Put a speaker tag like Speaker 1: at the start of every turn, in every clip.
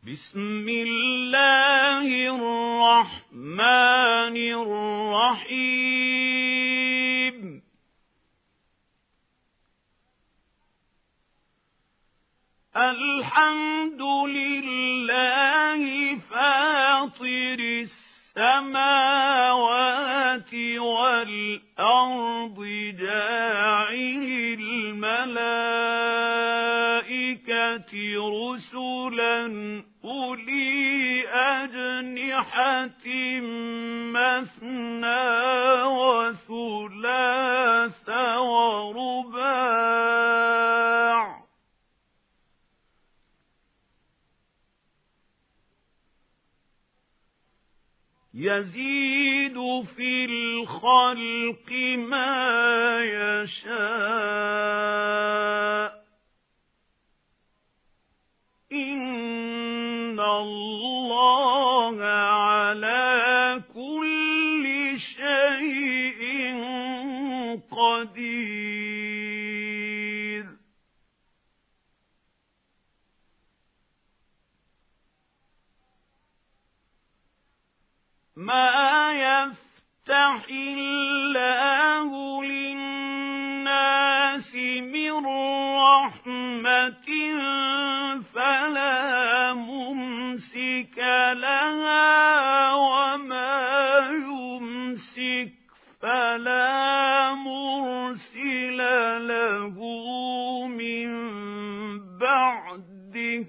Speaker 1: بسم الله الرحمن الرحيم الحمد لله فاطر السماوات والأرض جاعل الملائكة رسلا أولي أجنحة مثنى وثلاث ورباع يزيد في الخلق ما يشاء إن الله على كل شيء قدير ما يفتح الله للناس من رحمة فلا ممسك لها وما يمسك فلا مرسل له من بعده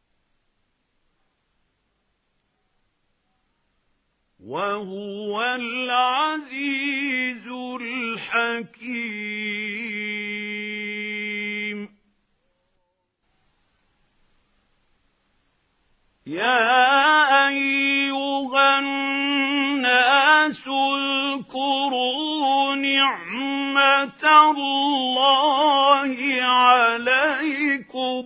Speaker 1: وهو العزيز الحكيم يا أيها الناس اذكروا نعمة الله عليكم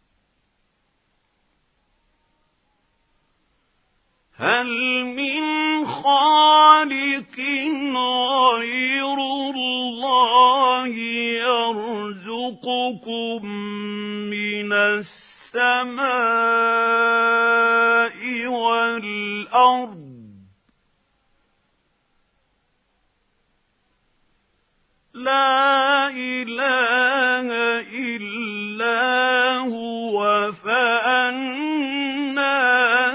Speaker 1: هل من خالق غير الله يرزقكم من السماء والأرض لا إله إلا هو فأنى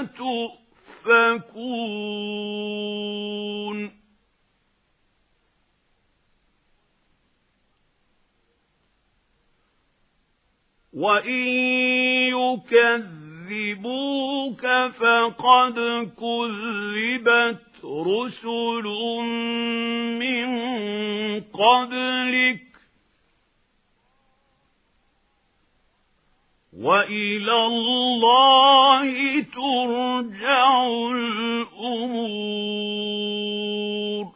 Speaker 1: تؤفكون وإن يكذبوك فقد كذبت رسل من قبلك وإلى الله ترجع الأمور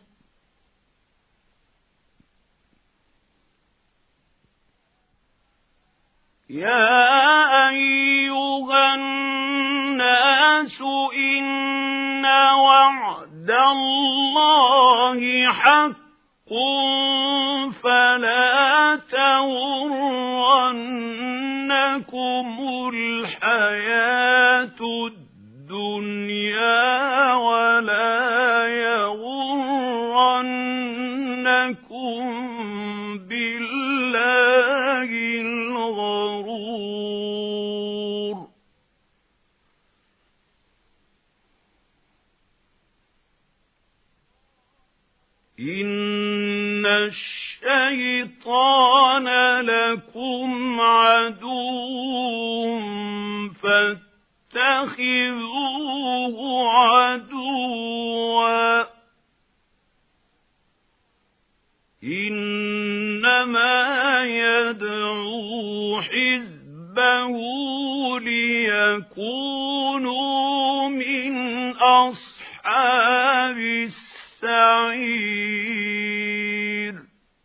Speaker 1: يا أيها الناس إن وعد الله حق فلا تغرنكم الحياة الدنيا ولا يغرنكم بالله الغرور إن الشيطان لكم عدو فاتخذوه عدوا إنما يدعو حزبه ليكونوا من أصحاب السعير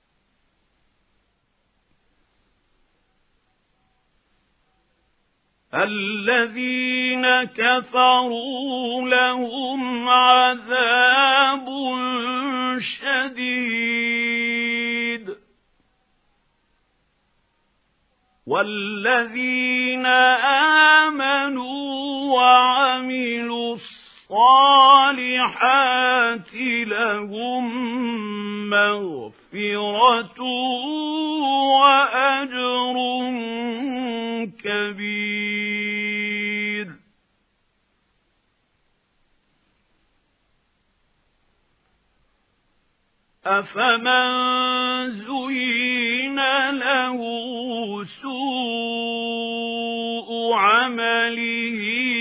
Speaker 1: الذين كفروا لهم عذاب شديد والذين آمنوا وعملوا الصالحات لهم مغفرة وأجر كبير. أفمن زين له سوء عمله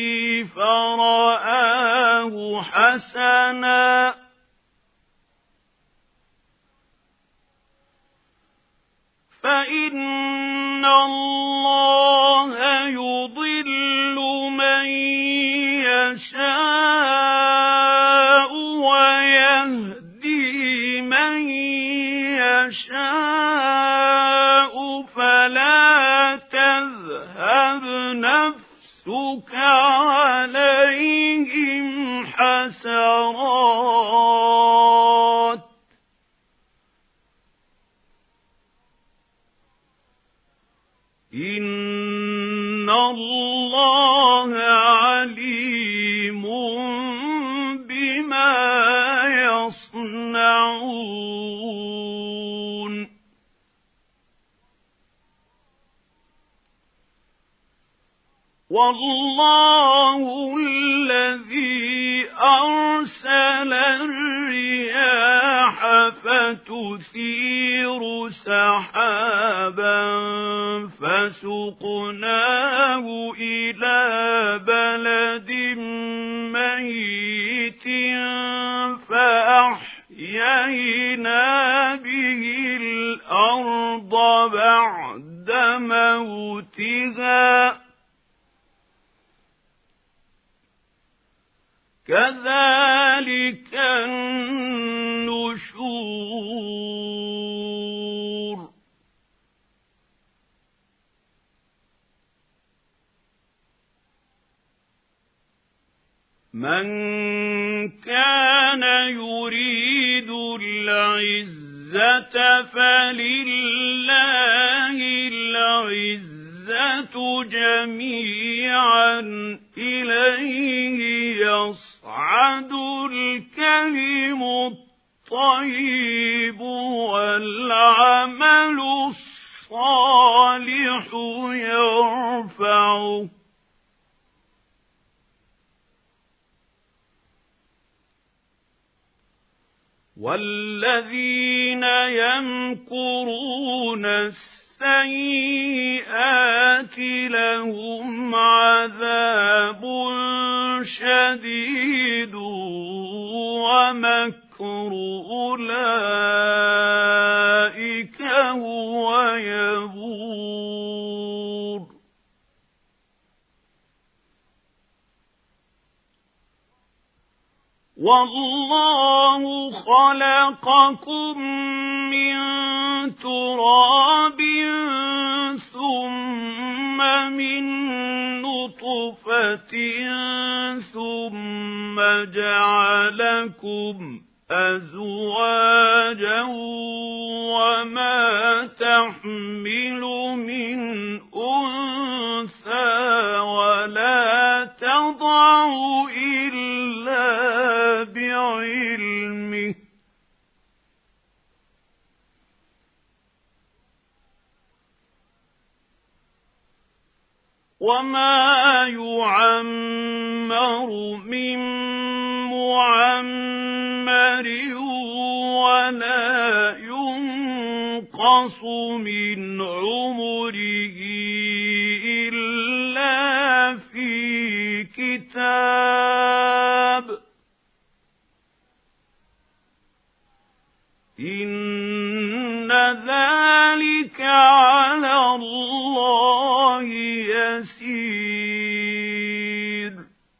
Speaker 1: فرآه حسنا فإن الله يضل من يشاء ويهدي من يشاء فلا تذهب نفسك عليهم حسرات إن الله عليم بما يصنعون. والله الذي أرسل الرياح فتثير سحابا فسقناه إلى بلد ميت فأحيينا به الأرض بعد موتها كذلك النشور. من كان يريد العزة فلله العزة جميعا إليه يصعد الكلم الطيب والعمل الصالح يرفعه. والذين يمكرون السيئات لهم عذاب شديد ومكر أولئك هو يبور. والله خلقكم من تراب ثم من نطفة ثم جعلكم أزواجا وما تحمل من أنثى ولا تضع إلا بعلمه وما يعمر من معمر ولا ينقص من عمره إلا في كتاب إن ذلك على الله يسير.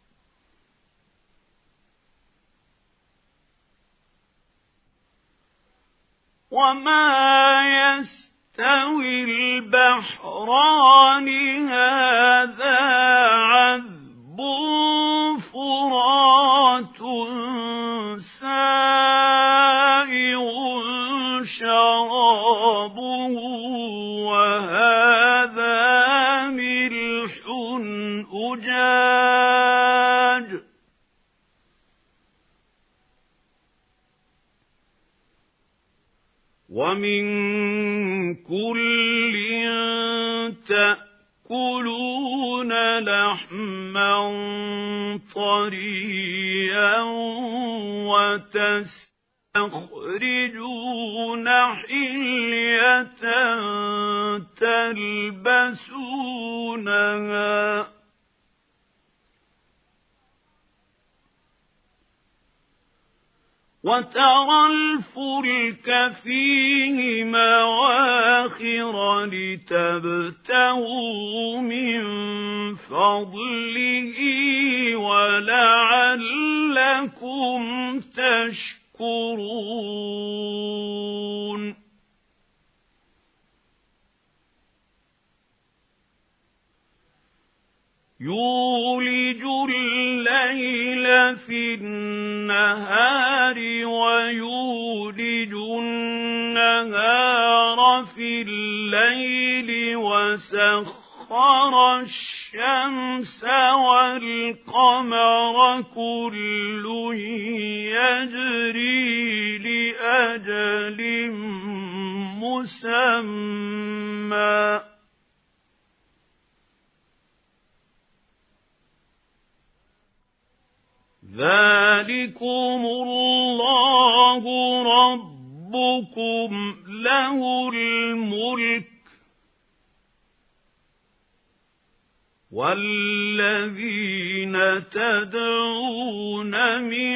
Speaker 1: وما يستوي البحران هذا عذب فرات سائغ شرابه وهذا ومن كل تأكلون لحما طريا وتستخرجون حلية تلبسونها وترى الفلك فيه مواخر لتبتغوا من فضله ولعلكم تشكرون يولج الليل في النهار ويولج النهار في الليل وسخر الشمس والقمر كل يجري لأجل مسمى ذلكم الله ربكم له الملك والذين تدعون من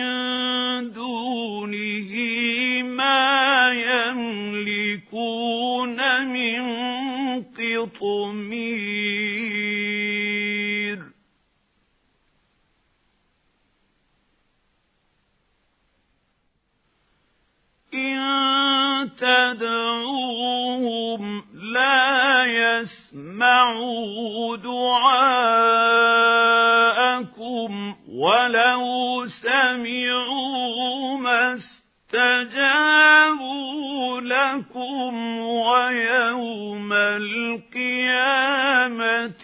Speaker 1: دونه ما يملكون من قطمير إن تدعوهم لا يسمعوا دعاءكم ولو سمعوا ما استجابوا لكم ويوم القيامة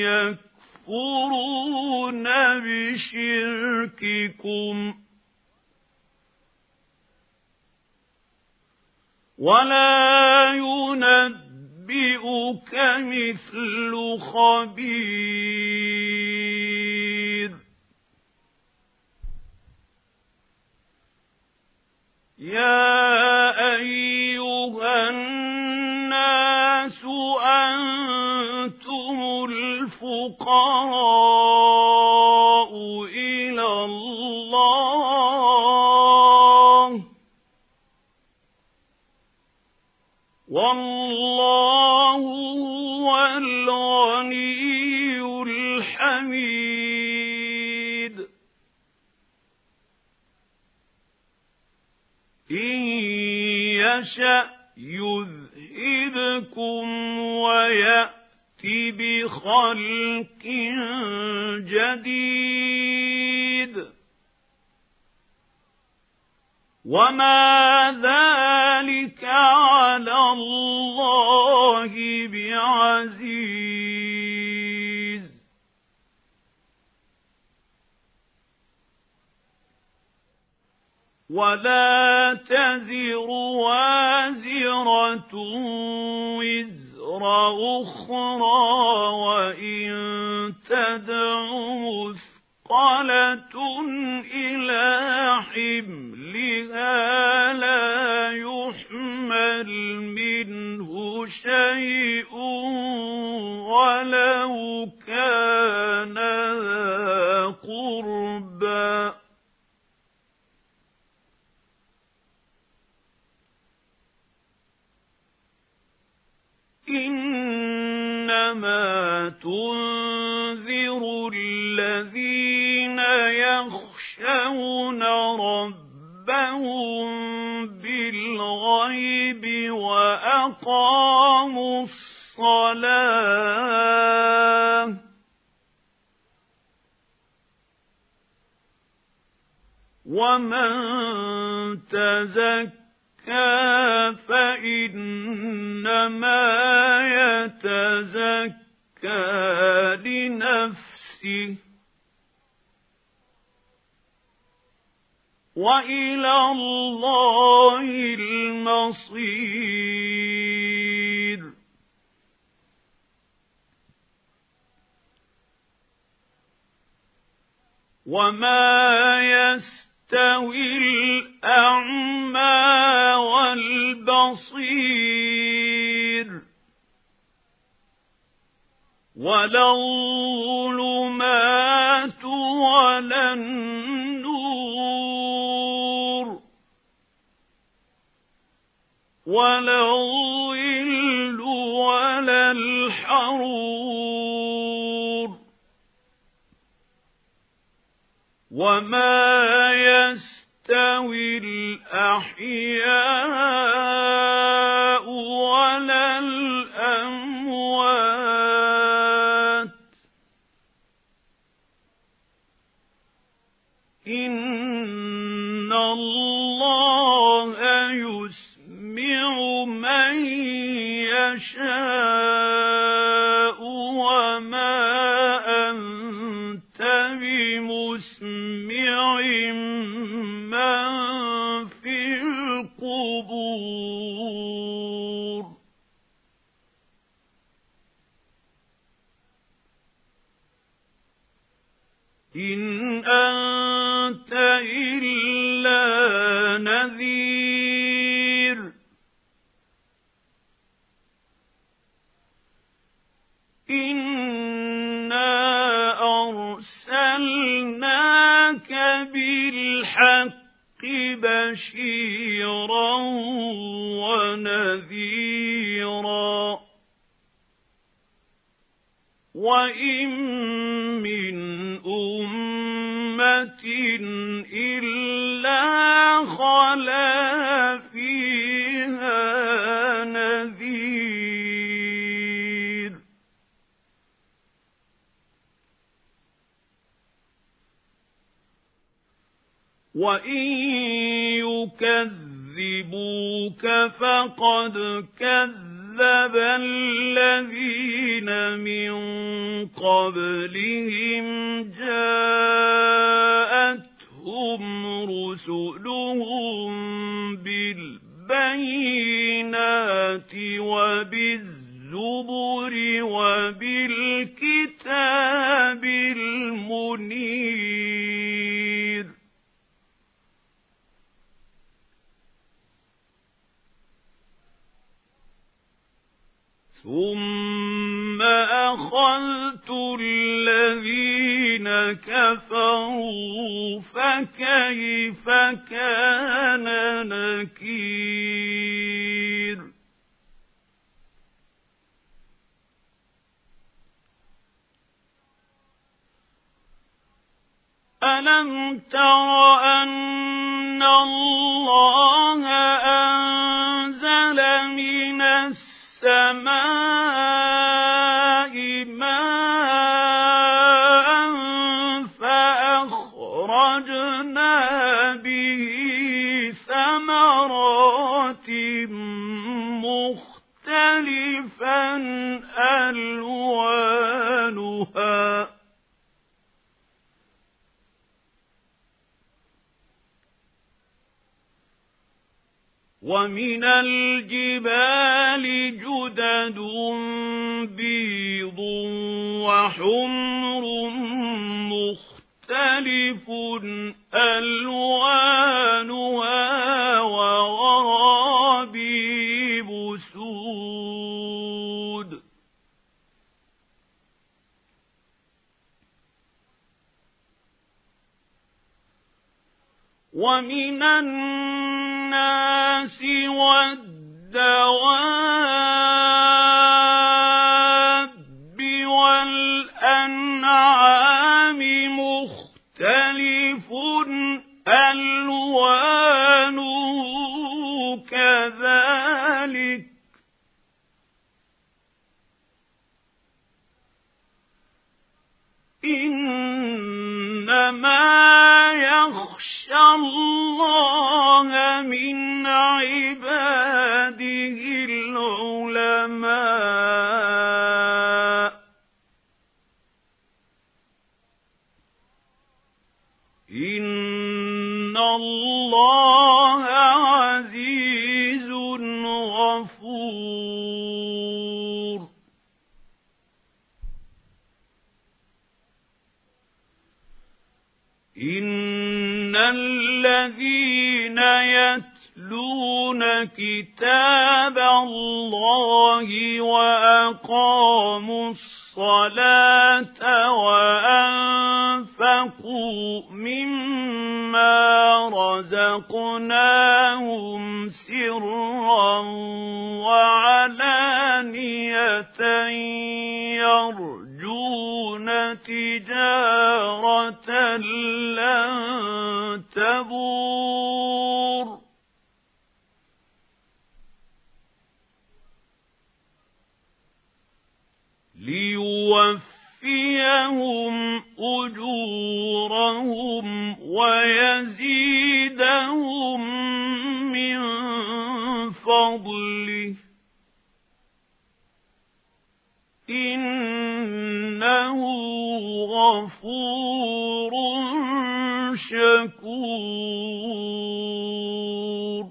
Speaker 1: يكفرون بشرككم ولا ينبئك مثل خبير يا أيها الناس أنتم الفقراء إلى الله والله هو الغني الحميد إن يشأ يذهبكم ويأت بخلق جديد وما ذلك على الله بعزيز ولا تزر وازرة وزر أخرى وإن تدع مثقلة إلى حملها لا يحمل منه شيء ولو كان ذا قربى إنما تنذر الذين يخشون ربهم بالغيب وأقاموا الصلاة ومن تزكى فإنما يتزكى لنفسه وإلى الله المصير. وما يستوي الأعمى والبصير ولا الظلمات ولا النور ولا الظل ولا الحرور وما يستوي الأحياء ولا الأموات إن الله يسمع من يشاء وما أنت بمسمع من في القبور. إن أنت إلا نذير. إنا أرسلناك بالحق بشيرا ونذيرا وإن من أمة إلا خلا فيها نذير. وإن يكذبوك فقد كذب الذين من قبلهم جاءتهم رسلهم بالبينات وبالزبر وبالكتاب المنير. ثم أخذت الذين كفروا فكيف كان نكير. ألم تر أن الله أنزل من السماء ماء فأخرجنا به ثمرات مختلفا ألوانها ومن الجبال جدد بيض وحمر مختلف ألوانها وغرابيب سود. ومن الناس والدواب والأنعام مختلف ألوانه كذلك إنما يخشى الله من عباده العلماء. إن اللَّهَ عَزِيزٌ غَفُورٌ. إِنَّ الَّذِينَ يَتْلُونَ كِتَابَ اللَّهِ وَأَقَامُوا الصَّلَاةَ وَأَنفَقُوا مِمَّا رَزَقْنَاهُمْ سِرًّا وَعَلَانِيَةً يَرْجُونَ تِجَارَةً لَّن تَبُورَ لِيُوَفِّيَهُمْ أُجُورَهُمْ وَيَزِيدَهُم مِّن فَضْلِهِ إِنَّهُ غَفُورٌ شَكُورٌ.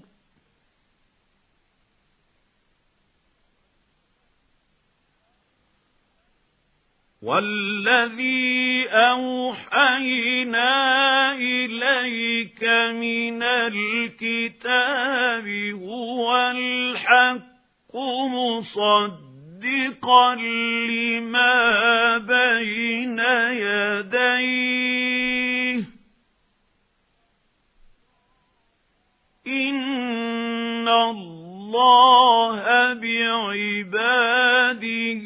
Speaker 1: وَالَّذِي أَوْحَيْنَا إِلَيْكَ مِنَ الْكِتَابِ هُوَ الْحَقُّ مُصَدِّقًا لِّمَا بَيْنَ يَدَيْهِ إِنَّ اللَّهَ بِعِبَادِهِ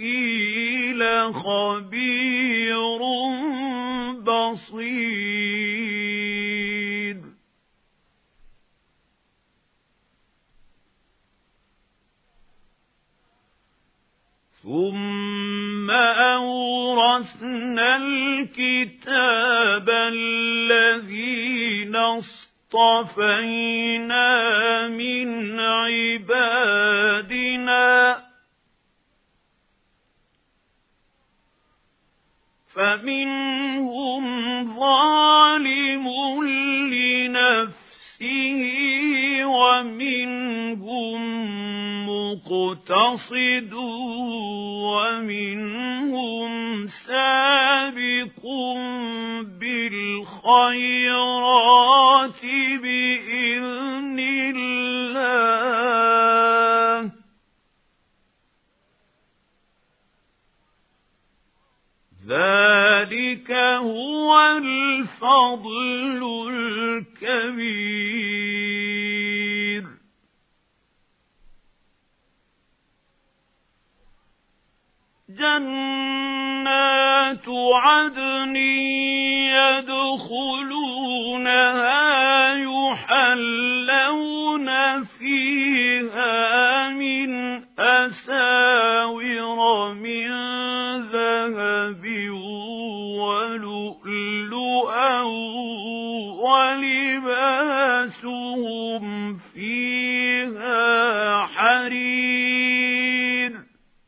Speaker 1: لَخَبِيرٌ بَصِيرٌ. ثُمَّ أَوْرَثْنَا الْكِتَابَ الَّذِينَ اصْطَفَيْنَا مِنْ عِبَادِنَا فَمِنْهُمْ ظَالِمٌ لِّنَفْسِهِ وَمِنْهُم مُّقْتَصِدٌ وَمِنْهُمْ سَابِقٌ بِالْخَيْرَاتِ بِإِذْنِ اللَّهِ ذَلِكَ هُوَ الْفَضْلُ الْكَبِيرُ. جَنَّاتُ عَدْنٍ يَدْخُلُونَهَا يُحَلَّوْنَ فِيهَا مِنْ أَسَاوِرَ مِنْ ذَهَبٍ وَلُؤْلُؤًا وَلِبَاسُهُمْ فِيهَا حَرِيرٌ.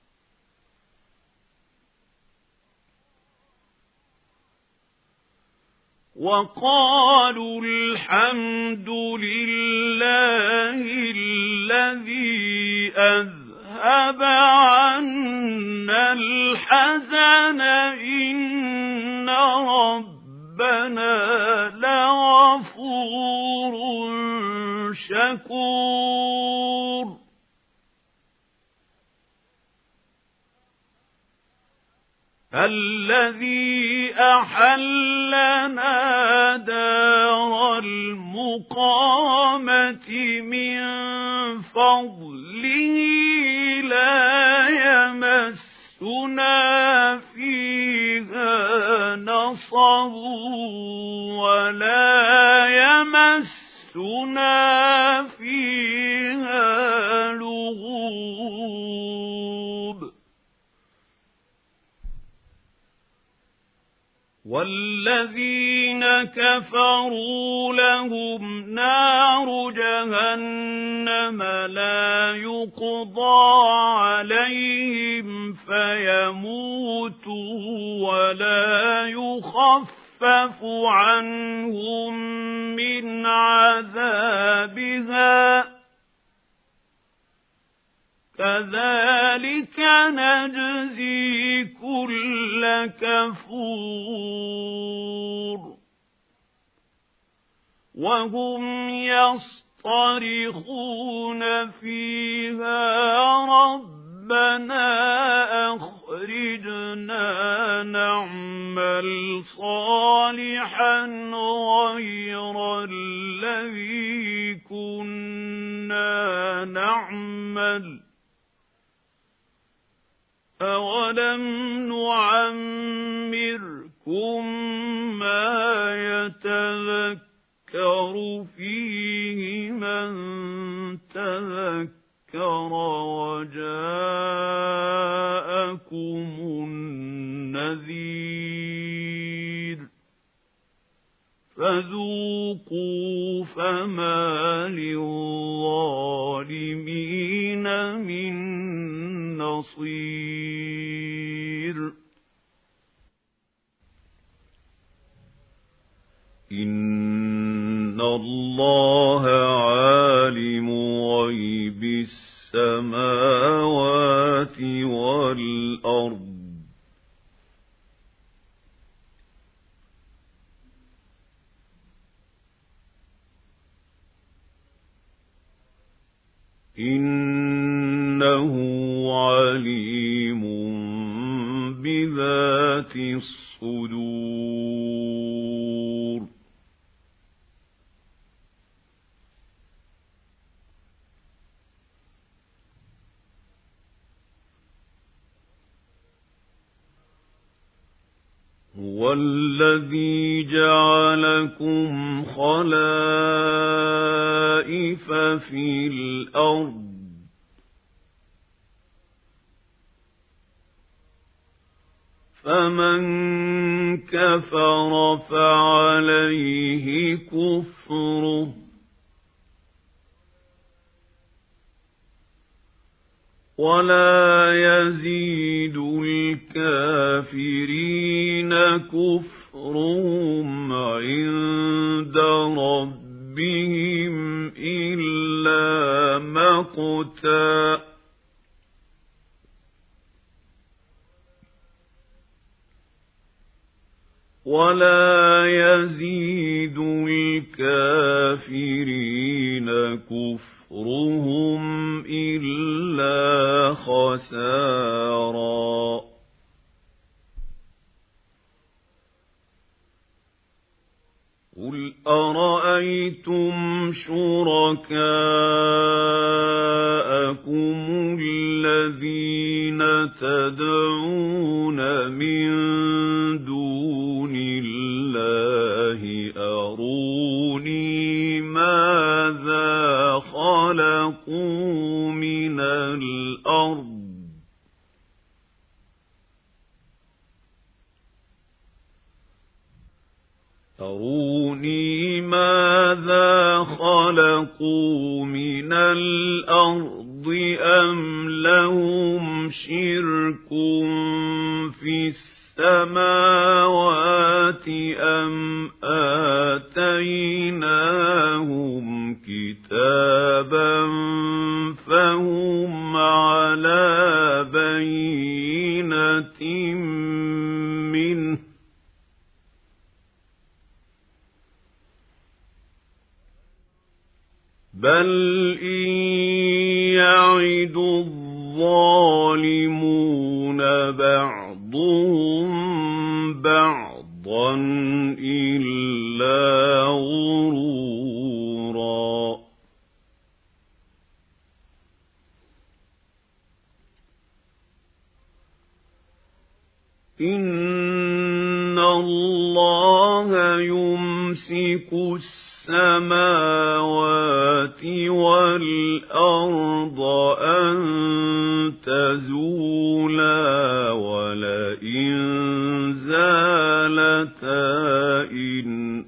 Speaker 1: وَقَالُوا الْحَمْدُ لِلَّهِ الَّذِي أَذْهَبَ عَنَّا الْحَزَنَ إِنَّ رَبَّنَا لَغَفُورٌ شَكُورٌ. الَّذِي أَحَلَّنَا دَارَ الْمُقَامَةِ مِنْ فَضْلِهِ لَا يَمَسُّنَا فِيهَا نَصَبٌ وَلَا يَمَسُّنَا فِيهَا لُغُوبٌ. وَالَّذِينَ كَفَرُوا لَهُمْ نَارُ جَهَنَّمَ لَا يُقْضَى عَلَيْهِمْ فَيَمُوتُوا وَلَا يُخَفَّفُ نخفف عنهم من عذابها كذلك نجزي كل كفور وهم يصطرخون فيها ربنا أخرجنا نعمل صالحا غير الذي كنا نعمل أولم نعمركم ما يتذكر فيه من تذكر وجاءكم النذير فذوقوا فما للظالمين من نصير إن الله عالم غيب السماوات والأرض إنه عليم بذات الصدور هو الذي جعلكم خلائف في الأرض فمن كفر فعليه كفره ولا يزيد الكافرين كفرهم عند ربهم إلا مقتا ولا يزيد الكافرين كفرهم إلا خسارا قل أرأيتم شركاءكم الذين تدعون من دون الله أروني ماذا خلقوا من الأرض أروني ماذا خلقوا من الأرض أم لهم شرك في السماوات أم آتيناهم كتابا فهم على بينة منه بل إن يعد الظالمون بعضهم بعضا إلا غرورا إن الله يمسك السماوات والأرض أن تزولا ولئن زالتا إن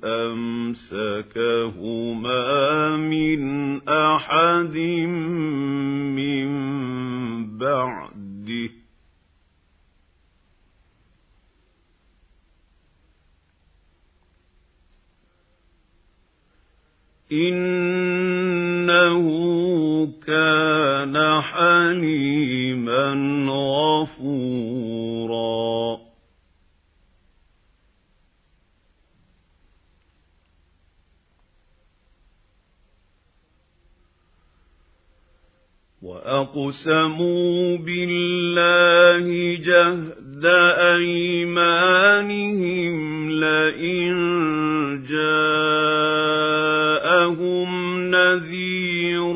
Speaker 1: أمسكهما من أحد من بعده إِنَّهُ كَانَ حَلِيمًا غَفُورًا وَأَقْسَمُوا بِاللَّهِ جَهْدَ أَيْمَانِهِمْ لَئِن جَاءَهُمْ نَذِيرٌ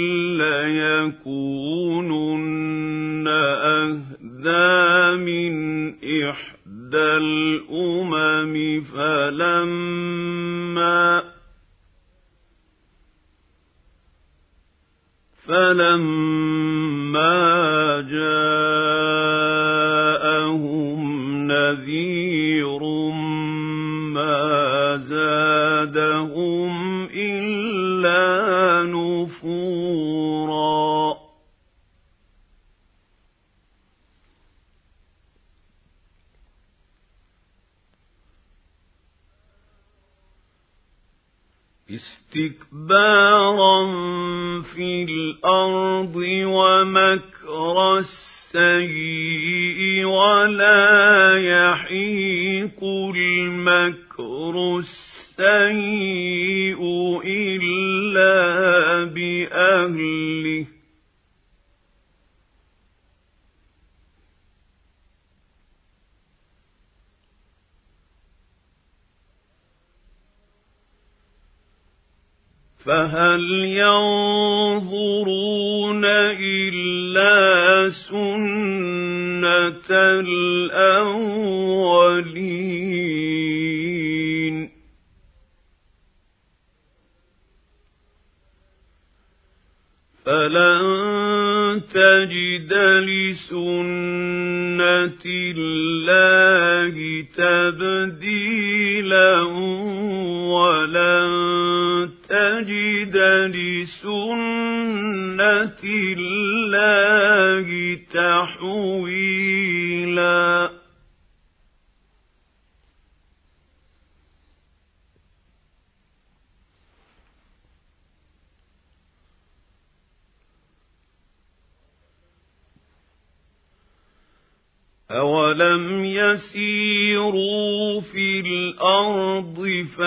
Speaker 1: لَّيَكُونُنَّ أَهْدَىٰ مِنْ إِحْدَى الْأُمَمِ فَلَمَّا جَاءَهُمْ نَذِيرٌ مَّا زَادَهُمْ إِلَّا نُفُورًا اسْتِكْبَارًا فِي الْأَرْضِ وَمَكْرَ السَّيِّئِ وَلَا يَحِيقُ الْمَكْرُ السَّيِّئُ إِلَّا بِأَهْلِهِ فَهَلْ يَنظُرُونَ إِلَّا سُنَّتَ الْأَوَّلِينَ فَلَن تَجِدَ لِسُنَّةِ اللَّهِ تَبْدِيلًا وَلَن تَجِدَ لِسُنَّةِ اللَّهِ تَحْوِيلًا أَوَلَمْ يَسِيرُوا فِي الْأَرْضِ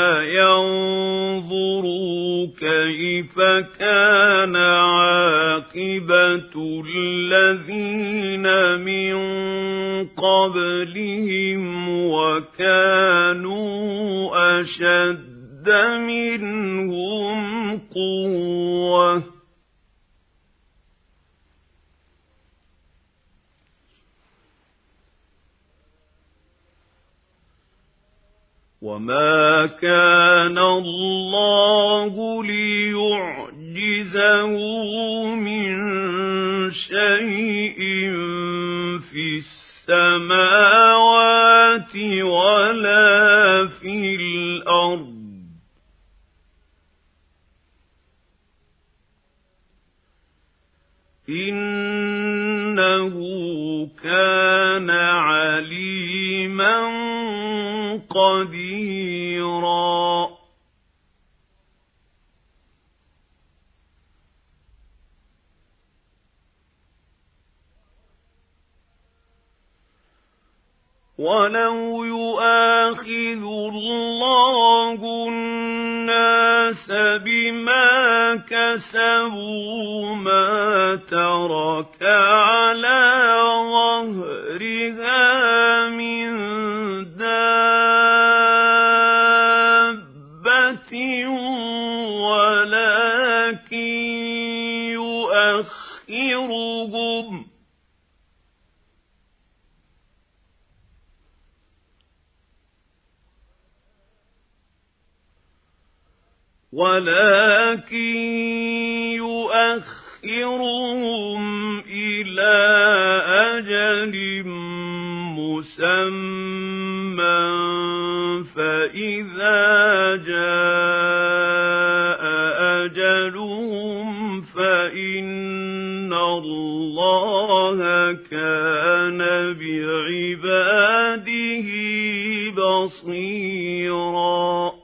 Speaker 1: فَيَنظُرُوا كَيْفَ كَانَ عَاقِبَةُ الَّذِينَ مِن قَبْلِهِمْ وَكَانُوا أَشَدَّ مِنْهُمْ قُوَّةً وَمَا كَانَ اللَّهُ لِيُعْجِزَهُ مِن شَيْءٍ فِي السَّمَاوَاتِ وَلَا فِي الْأَرْضِ إِنَّهُ كَانَ عَلِيمًا قديرا ولو يؤاخذ الله الناس بما كسبوا ما ترك على ظهرها من ولكن يؤخرهم إلى أجل مسمى فإذا جاء أجلهم فإن الله كان بعباده بصيرا